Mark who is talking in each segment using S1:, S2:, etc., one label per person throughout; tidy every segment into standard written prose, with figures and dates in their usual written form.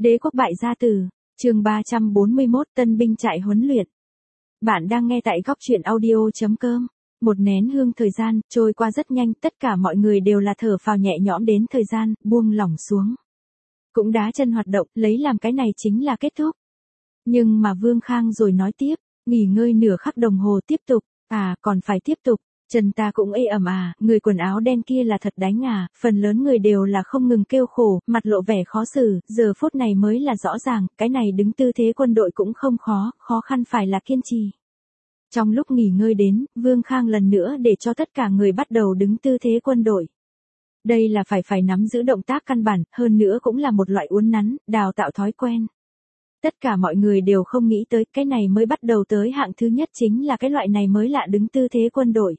S1: Đế quốc bại gia tử, chương 341 tân binh trại huấn luyện. Bạn đang nghe tại góc truyện audio.com. Một nén hương thời gian, trôi qua rất nhanh, tất cả mọi người đều là thở phào nhẹ nhõm đến thời gian, buông lỏng xuống. Cũng đá chân hoạt động, lấy làm cái này chính là kết thúc. Nhưng mà Vương Khang rồi nói tiếp, nghỉ ngơi nửa khắc đồng hồ tiếp tục, còn phải tiếp tục. Chân ta cũng ê ẩm người quần áo đen kia là thật đánh phần lớn người đều là không ngừng kêu khổ, mặt lộ vẻ khó xử, giờ phút này mới là rõ ràng, cái này đứng tư thế quân đội cũng không khó khăn phải là kiên trì. Trong lúc nghỉ ngơi đến, Vương Khang lần nữa để cho tất cả người bắt đầu đứng tư thế quân đội. Đây là phải nắm giữ động tác căn bản, hơn nữa cũng là một loại uốn nắn, đào tạo thói quen. Tất cả mọi người đều không nghĩ tới, cái này mới bắt đầu tới hạng thứ nhất chính là cái loại này mới lạ đứng tư thế quân đội.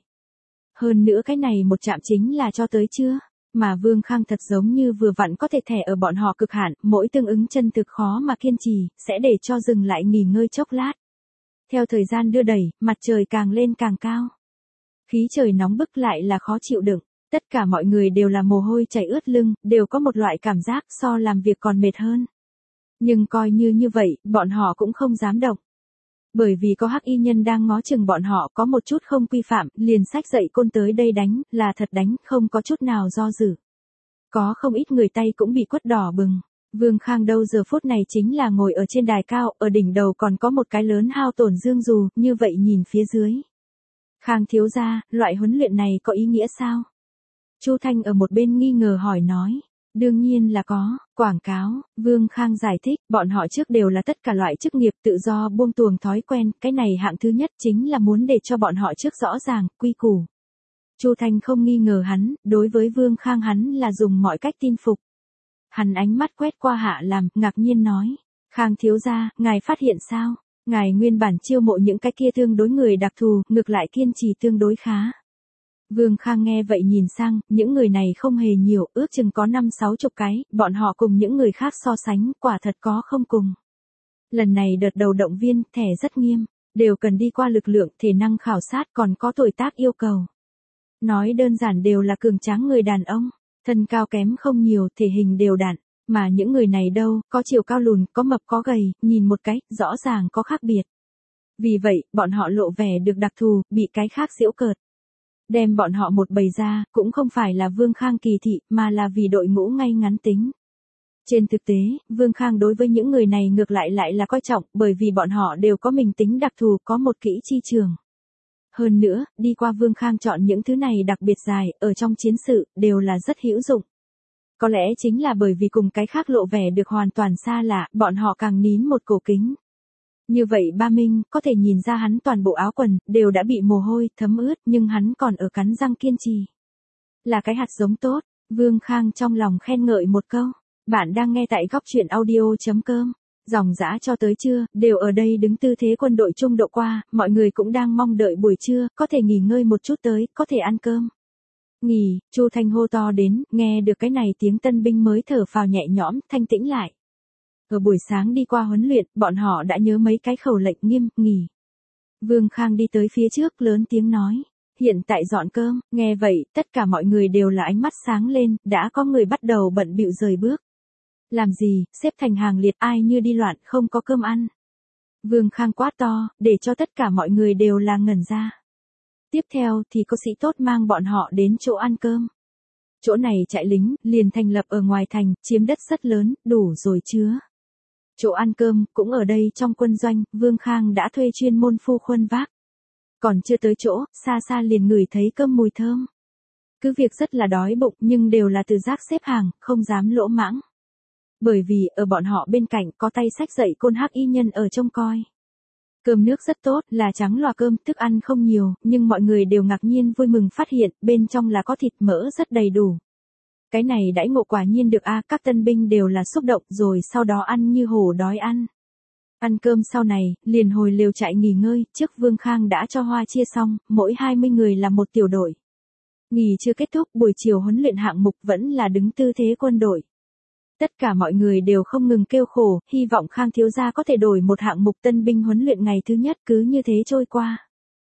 S1: Hơn nữa cái này một chạm chính là cho tới chưa, mà Vương Khang thật giống như vừa vặn có thể thẻ ở bọn họ cực hạn, mỗi tương ứng chân thực khó mà kiên trì, sẽ để cho dừng lại nghỉ ngơi chốc lát. Theo thời gian đưa đẩy, mặt trời càng lên càng cao. Khí trời nóng bức lại là khó chịu đựng, tất cả mọi người đều là mồ hôi chảy ướt lưng, đều có một loại cảm giác so làm việc còn mệt hơn. Nhưng coi như vậy, bọn họ cũng không dám động. Bởi vì có hắc y nhân đang ngó chừng bọn họ có một chút không quy phạm, liền xách dậy côn tới đây đánh, là thật đánh, không có chút nào do dự. Có không ít người tay cũng bị quất đỏ bừng. Vương Khang đâu giờ phút này chính là ngồi ở trên đài cao, ở đỉnh đầu còn có một cái lớn hao tổn dương dù, như vậy nhìn phía dưới. Khang thiếu gia, loại huấn luyện này có ý nghĩa sao? Chu Thanh ở một bên nghi ngờ hỏi nói. Đương nhiên là có, quảng cáo, Vương Khang giải thích, bọn họ trước đều là tất cả loại chức nghiệp tự do buông tuồng thói quen, cái này hạng thứ nhất chính là muốn để cho bọn họ trước rõ ràng, quy củ. Chu Thanh không nghi ngờ hắn, đối với Vương Khang hắn là dùng mọi cách tin phục. Hắn ánh mắt quét qua Hạ Làm, ngạc nhiên nói, Khang thiếu gia, ngài phát hiện sao? Ngài nguyên bản chiêu mộ những cái kia tương đối người đặc thù, ngược lại kiên trì tương đối khá. Vương Khang nghe vậy nhìn sang, những người này không hề nhiều, ước chừng có 5-60 cái, bọn họ cùng những người khác so sánh, quả thật có không cùng. Lần này đợt đầu động viên, thẻ rất nghiêm, đều cần đi qua lực lượng, thể năng khảo sát còn có tuổi tác yêu cầu. Nói đơn giản đều là cường tráng người đàn ông, thân cao kém không nhiều, thể hình đều đặn, mà những người này đâu, có chiều cao lùn, có mập có gầy, nhìn một cái, rõ ràng có khác biệt. Vì vậy, bọn họ lộ vẻ được đặc thù, bị cái khác giễu cợt. Đem bọn họ một bầy ra, cũng không phải là Vương Khang kỳ thị, mà là vì đội ngũ ngay ngắn tính. Trên thực tế, Vương Khang đối với những người này ngược lại là coi trọng, bởi vì bọn họ đều có mình tính đặc thù, có một kỹ chi trường. Hơn nữa, đi qua Vương Khang chọn những thứ này đặc biệt dài, ở trong chiến sự, đều là rất hữu dụng. Có lẽ chính là bởi vì cùng cái khác lộ vẻ được hoàn toàn xa lạ, bọn họ càng nín một cổ kính. Như vậy Ba Minh, có thể nhìn ra hắn toàn bộ áo quần, đều đã bị mồ hôi, thấm ướt, nhưng hắn còn ở cắn răng kiên trì. Là cái hạt giống tốt, Vương Khang trong lòng khen ngợi một câu. Bạn đang nghe tại góc truyện audio.com. Dòng dã cho tới trưa, đều ở đây đứng tư thế quân đội trung độ qua, mọi người cũng đang mong đợi buổi trưa, có thể nghỉ ngơi một chút tới, có thể ăn cơm. Nghỉ, Chu Thanh hô to đến, nghe được cái này tiếng tân binh mới thở phào nhẹ nhõm, thanh tĩnh lại. Ở buổi sáng đi qua huấn luyện, bọn họ đã nhớ mấy cái khẩu lệnh nghiêm, nghỉ. Vương Khang đi tới phía trước lớn tiếng nói, hiện tại dọn cơm, nghe vậy, tất cả mọi người đều là ánh mắt sáng lên, đã có người bắt đầu bận bịu rời bước. Làm gì, xếp thành hàng liệt ai như đi loạn không có cơm ăn. Vương Khang quát to, để cho tất cả mọi người đều là ngẩn ra. Tiếp theo thì có sĩ tốt mang bọn họ đến chỗ ăn cơm. Chỗ này trại lính, liền thành lập ở ngoài thành, chiếm đất rất lớn, đủ rồi chứa. Chỗ ăn cơm, cũng ở đây trong quân doanh, Vương Khang đã thuê chuyên môn phu khuân vác. Còn chưa tới chỗ, xa xa liền ngửi thấy cơm mùi thơm. Cứ việc rất là đói bụng nhưng đều là tự giác xếp hàng, không dám lỗ mãng. Bởi vì, ở bọn họ bên cạnh có tay xách dậy côn hắc y nhân ở trông coi. Cơm nước rất tốt, là trắng loà cơm, thức ăn không nhiều, nhưng mọi người đều ngạc nhiên vui mừng phát hiện, bên trong là có thịt mỡ rất đầy đủ. Cái này đãi ngộ quả nhiên được các tân binh đều là xúc động rồi sau đó ăn như hổ đói ăn. Ăn cơm sau này, liền hồi lều trại nghỉ ngơi, trước Vương Khang đã cho hoa chia xong, mỗi 20 người là một tiểu đội. Nghỉ chưa kết thúc, buổi chiều huấn luyện hạng mục vẫn là đứng tư thế quân đội. Tất cả mọi người đều không ngừng kêu khổ, hy vọng Khang thiếu gia có thể đổi một hạng mục tân binh huấn luyện ngày thứ nhất cứ như thế trôi qua.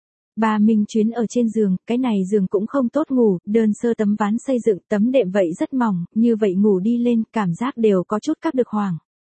S1: Ba Minh chuyến ở trên giường, cái này giường cũng không tốt ngủ, đơn sơ tấm ván xây dựng, tấm đệm vậy rất mỏng, như vậy ngủ đi lên, cảm giác đều có chút các được hoàng.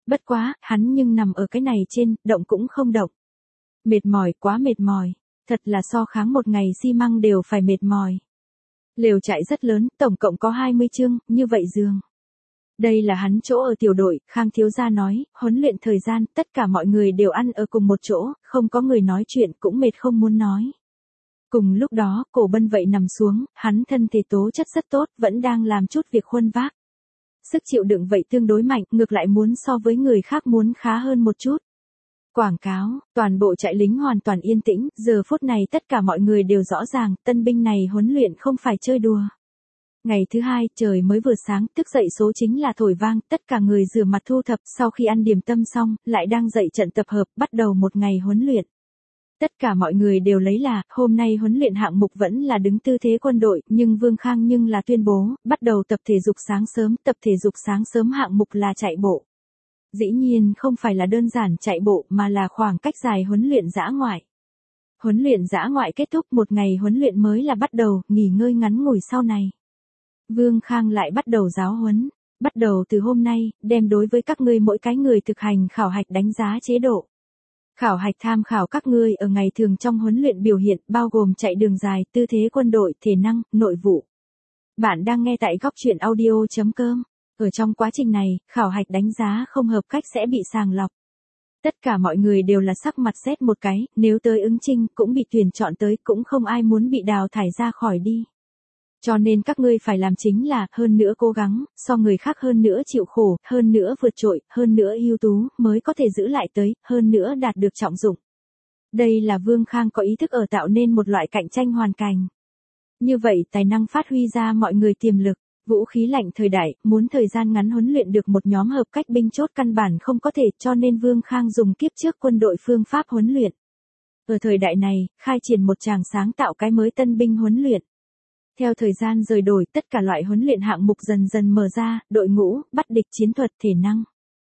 S1: Bất quá, hắn nhưng nằm ở cái này trên, động cũng không động. Mệt mỏi, quá mệt mỏi. Thật là so kháng một ngày xi măng đều phải mệt mỏi. Lều trại rất lớn, tổng cộng có 20 chương, như vậy giường. Đây là hắn chỗ ở tiểu đội, Khang thiếu gia nói, huấn luyện thời gian, tất cả mọi người đều ăn ở cùng một chỗ, không có người nói chuyện cũng mệt không muốn nói. Cùng lúc đó, Cổ Bân vậy nằm xuống, hắn thân thể tố chất rất tốt, vẫn đang làm chút việc khuân vác. Sức chịu đựng vậy tương đối mạnh, ngược lại muốn so với người khác muốn khá hơn một chút. Quảng cáo, toàn bộ trại lính hoàn toàn yên tĩnh, giờ phút này tất cả mọi người đều rõ ràng, tân binh này huấn luyện không phải chơi đùa. Ngày thứ hai, trời mới vừa sáng, thức dậy số chính là thổi vang, tất cả người rửa mặt thu thập, sau khi ăn điểm tâm xong, lại đang dậy trận tập hợp, bắt đầu một ngày huấn luyện. Tất cả mọi người đều lấy là, hôm nay huấn luyện hạng mục vẫn là đứng tư thế quân đội, nhưng Vương Khang nhưng là tuyên bố, bắt đầu tập thể dục sáng sớm, tập thể dục sáng sớm hạng mục là chạy bộ. Dĩ nhiên không phải là đơn giản chạy bộ mà là khoảng cách dài huấn luyện dã ngoại. Huấn luyện dã ngoại kết thúc một ngày huấn luyện mới là bắt đầu, nghỉ ngơi ngắn ngủi sau này. Vương Khang lại bắt đầu giáo huấn, bắt đầu từ hôm nay, đem đối với các ngươi mỗi cái người thực hành khảo hạch đánh giá chế độ. Khảo hạch tham khảo các ngươi ở ngày thường trong huấn luyện biểu hiện bao gồm chạy đường dài, tư thế quân đội, thể năng, nội vụ. Bạn đang nghe tại góc truyện audio.com. Ở trong quá trình này, khảo hạch đánh giá không hợp cách sẽ bị sàng lọc. Tất cả mọi người đều là sắc mặt xét một cái, nếu tới ứng chinh cũng bị tuyển chọn tới cũng không ai muốn bị đào thải ra khỏi đi. Cho nên các ngươi phải làm chính là, hơn nữa cố gắng, so người khác hơn nữa chịu khổ, hơn nữa vượt trội, hơn nữa ưu tú, mới có thể giữ lại tới, hơn nữa đạt được trọng dụng. Đây là Vương Khang có ý thức ở tạo nên một loại cạnh tranh hoàn cảnh. Như vậy tài năng phát huy ra mọi người tiềm lực. Vũ khí lạnh thời đại, muốn thời gian ngắn huấn luyện được một nhóm hợp cách binh chốt căn bản không có thể, cho nên Vương Khang dùng kiếp trước quân đội phương pháp huấn luyện. Ở thời đại này, khai triển một tràng sáng tạo cái mới tân binh huấn luyện. Theo thời gian rời đổi, tất cả loại huấn luyện hạng mục dần dần mở ra, đội ngũ, bắt địch chiến thuật, thể năng.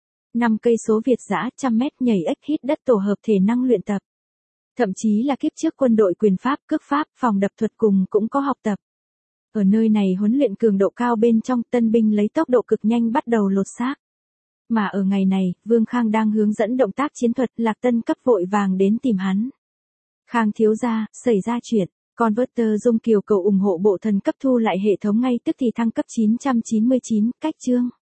S1: 5 cây số Việt dã, 100 mét nhảy ếch hít đất tổ hợp thể năng luyện tập. Thậm chí là kiếp trước quân đội quyền pháp, cước pháp, phòng đập thuật cùng cũng có học tập. Ở nơi này huấn luyện cường độ cao bên trong, tân binh lấy tốc độ cực nhanh bắt đầu lột xác. Mà ở ngày này, Vương Khang đang hướng dẫn động tác chiến thuật, Lạc Tân cấp vội vàng đến tìm hắn. Khang thiếu gia, xảy ra chuyện. Converter Dung Kiều cầu ủng hộ bộ thần cấp thu lại hệ thống ngay tức thì thăng cấp 999, cách chương.